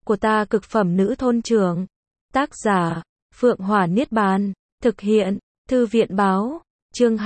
của ta cực phẩm nữ thôn trưởng. Tác giả, Phượng Hỏa Niết Bàn. Thực hiện, Thư viện Báo. Chương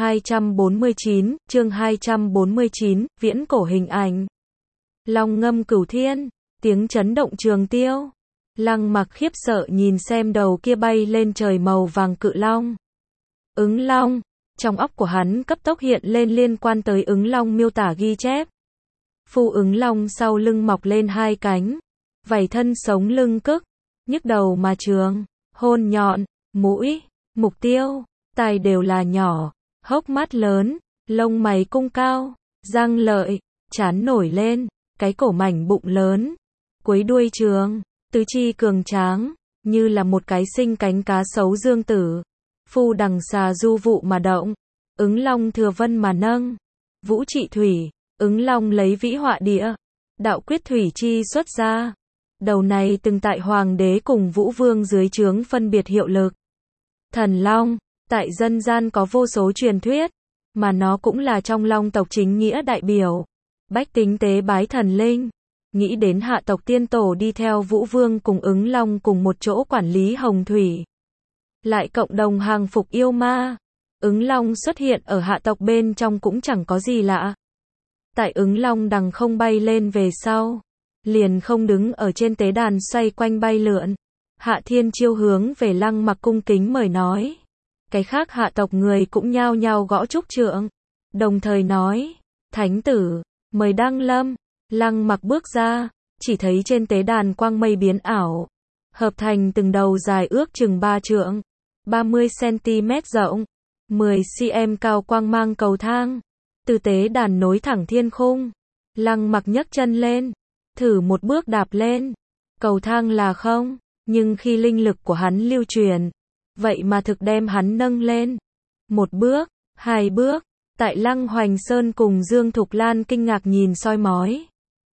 249, viễn cổ hình ảnh. Long ngâm cửu thiên, tiếng chấn động trường tiêu. Lăng Mặc khiếp sợ nhìn xem đầu kia bay lên trời màu vàng cự long. Ứng long, trong óc của hắn cấp tốc hiện lên liên quan tới ứng long miêu tả ghi chép. Phu ứng long sau lưng mọc lên hai cánh, vảy thân sống lưng cức, nhức đầu mà trường, hôn nhọn, mũi, mục tiêu, tai đều là nhỏ, hốc mắt lớn, lông mày cung cao, răng lợi, trán nổi lên, cái cổ mảnh bụng lớn, cuối đuôi trường, tứ chi cường tráng, như là một cái sinh cánh cá sấu dương tử. Phu đằng xà du vụ mà động, ứng long thừa vân mà nâng, vũ trị thủy, ứng long lấy vĩ họa địa, đạo quyết thủy chi xuất ra. Đầu này từng tại hoàng đế cùng vũ vương dưới trướng phân biệt hiệu lực. Thần long, tại dân gian có vô số truyền thuyết, mà nó cũng là trong long tộc chính nghĩa đại biểu. Bách tính tế bái thần linh, nghĩ đến hạ tộc tiên tổ đi theo vũ vương cùng ứng long cùng một chỗ quản lý hồng thủy. Lại cộng đồng hàng phục yêu ma. Ứng long xuất hiện ở hạ tộc bên trong cũng chẳng có gì lạ. Tại ứng long đằng không bay lên về sau, liền không đứng ở trên tế đàn xoay quanh bay lượn. Hạ Thiên Chiêu hướng về Lăng Mặc cung kính mời nói. Cái khác hạ tộc người cũng nhao nhao gõ trúc trượng, đồng thời nói, thánh tử, mời đăng lâm. Lăng Mặc bước ra, chỉ thấy trên tế đàn quang mây biến ảo, hợp thành từng đầu dài ước chừng 3 trượng, 30 cm rộng, 10 cm cao quang mang cầu thang, từ tế đàn nối thẳng thiên khung. Lăng Mặc nhấc chân lên, thử một bước đạp lên, cầu thang là không, nhưng khi linh lực của hắn lưu truyền, vậy mà thực đem hắn nâng lên. Một bước, hai bước, tại Lăng Hoành Sơn cùng Dương Thục Lan kinh ngạc nhìn soi mói.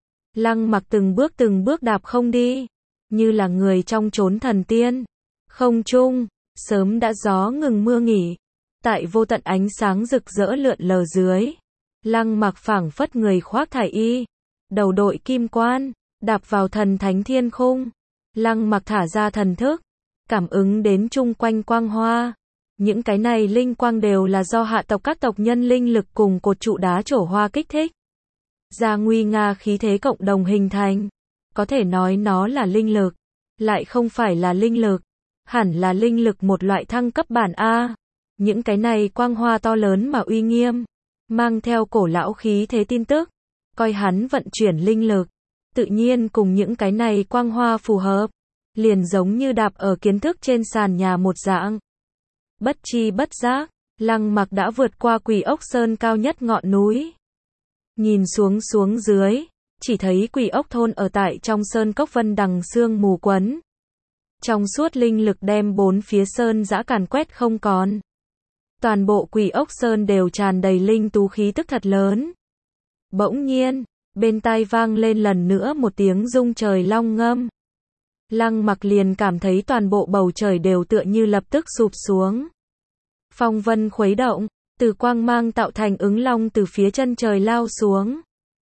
Lăng Mặc từng bước đạp không đi, như là người trong chốn thần tiên. Không trung, sớm đã gió ngừng mưa nghỉ, tại vô tận ánh sáng rực rỡ lượn lờ dưới. Lăng Mặc phảng phất người khoác thải y, đầu đội kim quan, đạp vào thần thánh thiên khung. Lăng Mặc thả ra thần thức, cảm ứng đến chung quanh quang hoa. Những cái này linh quang đều là do hạ tộc các tộc nhân linh lực cùng cột trụ đá trổ hoa kích thích ra nguy nga khí thế cộng đồng hình thành. Có thể nói nó là linh lực, lại không phải là linh lực, hẳn là linh lực một loại thăng cấp bản A. Những cái này quang hoa to lớn mà uy nghiêm, mang theo cổ lão khí thế tin tức, coi hắn vận chuyển linh lực, tự nhiên cùng những cái này quang hoa phù hợp, liền giống như đạp ở kiến thức trên sàn nhà một dạng. Bất chi bất giác, Lăng Mặc đã vượt qua Quỷ Ốc Sơn cao nhất ngọn núi. Nhìn xuống dưới, chỉ thấy Quỷ Ốc thôn ở tại trong sơn cốc vân đằng sương mù quấn. Trong suốt linh lực đem bốn phía sơn dã càn quét không còn. Toàn bộ Quỷ Ốc Sơn đều tràn đầy linh tú khí tức thật lớn. Bỗng nhiên, bên tai vang lên lần nữa một tiếng rung trời long ngâm. Lăng Mặc liền cảm thấy toàn bộ bầu trời đều tựa như lập tức sụp xuống. Phong vân khuấy động, từ quang mang tạo thành ứng long từ phía chân trời lao xuống.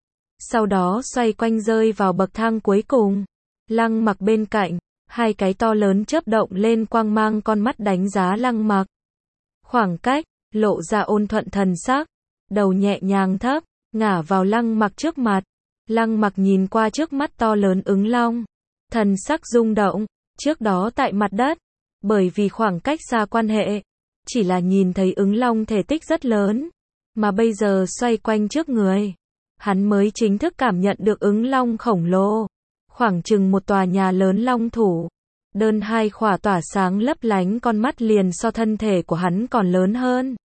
Sau đó xoay quanh rơi vào bậc thang cuối cùng. Lăng Mặc bên cạnh, hai cái to lớn chớp động lên quang mang con mắt đánh giá Lăng Mặc. Khoảng cách, lộ ra ôn thuận thần sắc, đầu nhẹ nhàng thấp, ngả vào Lăng Mặc trước mặt. Lăng Mặc nhìn qua trước mắt to lớn ứng long, thần sắc rung động. Trước đó tại mặt đất, bởi vì khoảng cách xa quan hệ, chỉ là nhìn thấy ứng long thể tích rất lớn, mà bây giờ xoay quanh trước người, hắn mới chính thức cảm nhận được ứng long khổng lồ, khoảng chừng một tòa nhà lớn long thủ, đơn hai khỏa tỏa sáng lấp lánh con mắt liền so thân thể của hắn còn lớn hơn.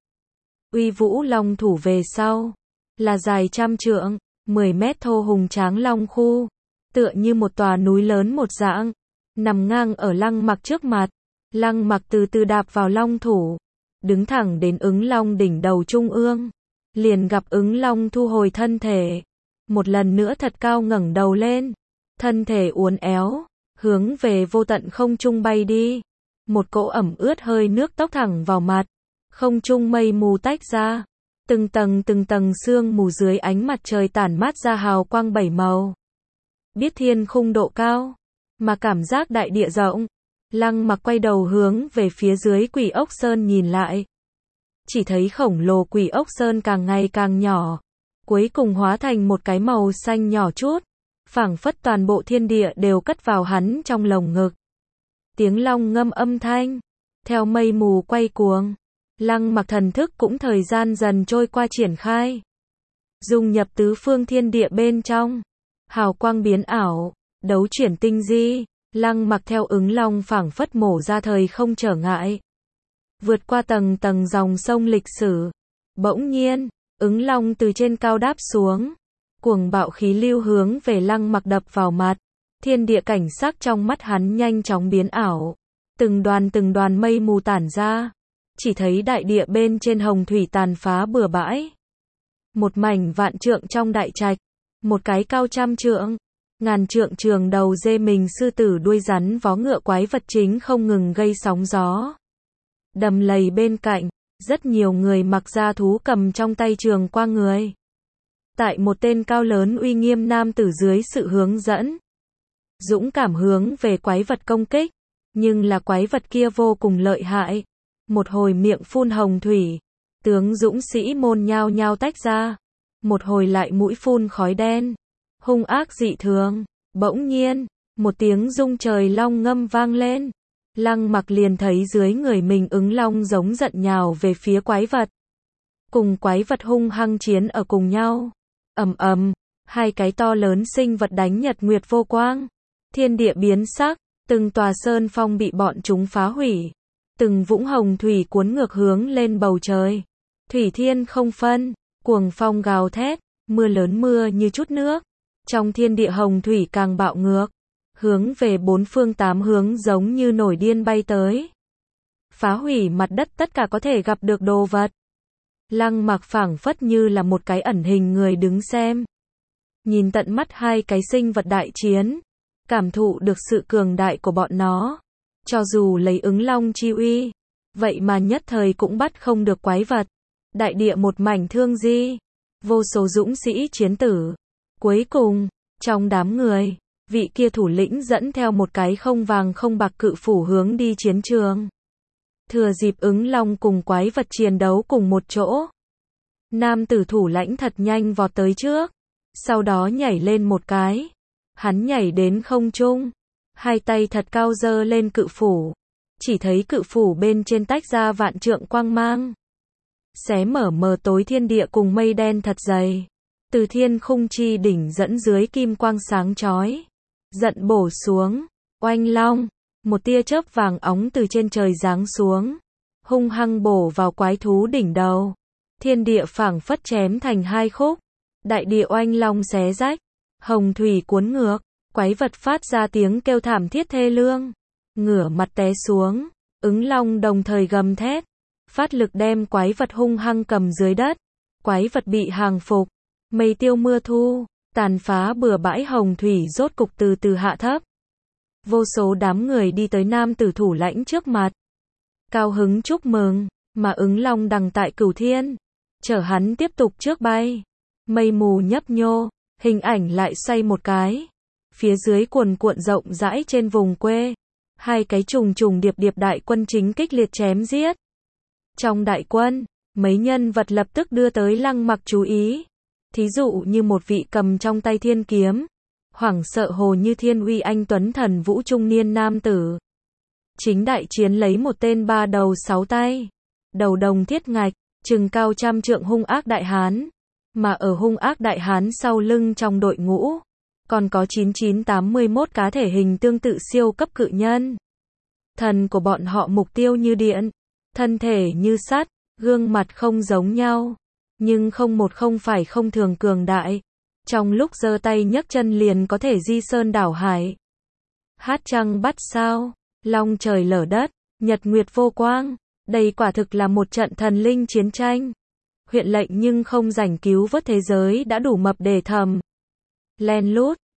Uy vũ long thủ về sau, là dài 100 trượng, 10 mét thô hùng tráng long khu, tựa như một tòa núi lớn một dạng, nằm ngang ở Lăng Mặc trước mặt. Lăng Mặc từ từ đạp vào long thủ, đứng thẳng đến ứng long đỉnh đầu trung ương, liền gặp ứng long thu hồi thân thể, một lần nữa thật cao ngẩng đầu lên, thân thể uốn éo, hướng về vô tận không trung bay đi. Một cỗ ẩm ướt hơi nước tốc thẳng vào mặt, không trung mây mù tách ra, từng tầng sương mù dưới ánh mặt trời tản mát ra hào quang 7 màu. Biết thiên khung độ cao, mà cảm giác đại địa rộng. Lăng Mặc quay đầu hướng về phía dưới Quỷ Ốc Sơn nhìn lại. Chỉ thấy khổng lồ Quỷ Ốc Sơn càng ngày càng nhỏ, cuối cùng hóa thành một cái màu xanh nhỏ chút, phảng phất toàn bộ thiên địa đều cất vào hắn trong lồng ngực. Tiếng long ngâm âm thanh, theo mây mù quay cuồng, Lăng Mặc thần thức cũng thời gian dần trôi qua triển khai, dung nhập tứ phương thiên địa bên trong, hào quang biến ảo, đấu chuyển tinh di, Lăng Mặc theo ứng long phảng phất mổ ra thời không trở ngại, vượt qua tầng tầng dòng sông lịch sử. Bỗng nhiên, ứng long từ trên cao đáp xuống, cuồng bạo khí lưu hướng về Lăng Mặc đập vào mặt. Thiên địa cảnh sắc trong mắt hắn nhanh chóng biến ảo, từng đoàn mây mù tản ra, chỉ thấy đại địa bên trên hồng thủy tàn phá bừa bãi. Một mảnh vạn trượng trong đại trạch, một cái cao trăm trượng, ngàn trượng trường đầu dê mình sư tử đuôi rắn vó ngựa quái vật chính không ngừng gây sóng gió. Đầm lầy bên cạnh, rất nhiều người mặc da thú cầm trong tay trường qua người. Tại một tên cao lớn uy nghiêm nam tử dưới sự hướng dẫn, dũng cảm hướng về quái vật công kích, nhưng là quái vật kia vô cùng lợi hại. Một hồi miệng phun hồng thủy, tướng dũng sĩ môn nhao nhao tách ra, một hồi lại mũi phun khói đen, hung ác dị thường. Bỗng nhiên, một tiếng rung trời long ngâm vang lên. Lăng Mặc liền thấy dưới người mình ứng long giống giận nhào về phía quái vật, cùng quái vật hung hăng chiến ở cùng nhau. Ầm ầm, hai cái to lớn sinh vật đánh nhật nguyệt vô quang, thiên địa biến sắc, từng tòa sơn phong bị bọn chúng phá hủy, từng vũng hồng thủy cuốn ngược hướng lên bầu trời. Thủy thiên không phân, cuồng phong gào thét, mưa lớn mưa như chút nước. Trong thiên địa hồng thủy càng bạo ngược, hướng về bốn phương tám hướng giống như nổi điên bay tới, phá hủy mặt đất tất cả có thể gặp được đồ vật. Lăng Mặc phảng phất như là một cái ẩn hình người đứng xem, nhìn tận mắt hai cái sinh vật đại chiến, cảm thụ được sự cường đại của bọn nó. Cho dù lấy ứng long chi uy, vậy mà nhất thời cũng bắt không được quái vật. Đại địa một mảnh thương di, vô số dũng sĩ chiến tử. Cuối cùng, trong đám người, vị kia thủ lĩnh dẫn theo một cái không vàng không bạc cự phủ hướng đi chiến trường. Thừa dịp ứng long cùng quái vật chiến đấu cùng một chỗ, nam tử thủ lãnh thật nhanh vọt tới trước, sau đó nhảy lên một cái. Hắn nhảy đến không trung, hai tay thật cao giơ lên cự phủ, chỉ thấy cự phủ bên trên tách ra vạn trượng quang mang, xé mở mờ tối thiên địa cùng mây đen thật dày. Từ thiên khung chi đỉnh dẫn dưới kim quang sáng chói, giận bổ xuống. Oanh long, một tia chớp vàng óng từ trên trời giáng xuống, hung hăng bổ vào quái thú đỉnh đầu. Thiên địa phảng phất chém thành hai khúc, đại địa oanh long xé rách, hồng thủy cuốn ngược, quái vật phát ra tiếng kêu thảm thiết thê lương, ngửa mặt té xuống. Ứng long đồng thời gầm thét, phát lực đem quái vật hung hăng cầm dưới đất. Quái vật bị hàng phục, mây tiêu mưa thu, tàn phá bừa bãi hồng thủy rốt cục từ từ hạ thấp. Vô số đám người đi tới nam tử thủ lãnh trước mặt, cao hứng chúc mừng, mà ứng long đằng tại cửu thiên, chở hắn tiếp tục trước bay. Mây mù nhấp nhô, hình ảnh lại xoay một cái. Phía dưới cuồn cuộn rộng rãi trên vùng quê, hai cái trùng trùng điệp điệp đại quân chính kịch liệt chém giết. Trong đại quân, mấy nhân vật lập tức đưa tới Lăng Mặc chú ý. Thí dụ như một vị cầm trong tay thiên kiếm, hoảng sợ hồ như thiên uy anh tuấn thần vũ trung niên nam tử. Chính đại chiến lấy một tên ba đầu sáu tay, đầu đồng thiết ngạch, chừng cao trăm trượng hung ác đại hán. Mà ở hung ác đại hán sau lưng trong đội ngũ, còn có 9981 cá thể hình tương tự siêu cấp cự nhân. Thần của bọn họ mục tiêu như điện, thân thể như sắt, gương mặt không giống nhau, nhưng không phải không thường cường đại. Trong lúc giơ tay nhấc chân liền có thể di sơn đảo hải, hát trăng bắt sao, long trời lở đất, nhật nguyệt vô quang. Đây quả thực là một trận thần linh chiến tranh. Huyện lệnh nhưng không rảnh cứu vớt thế giới đã đủ mập để thầm. Len lút,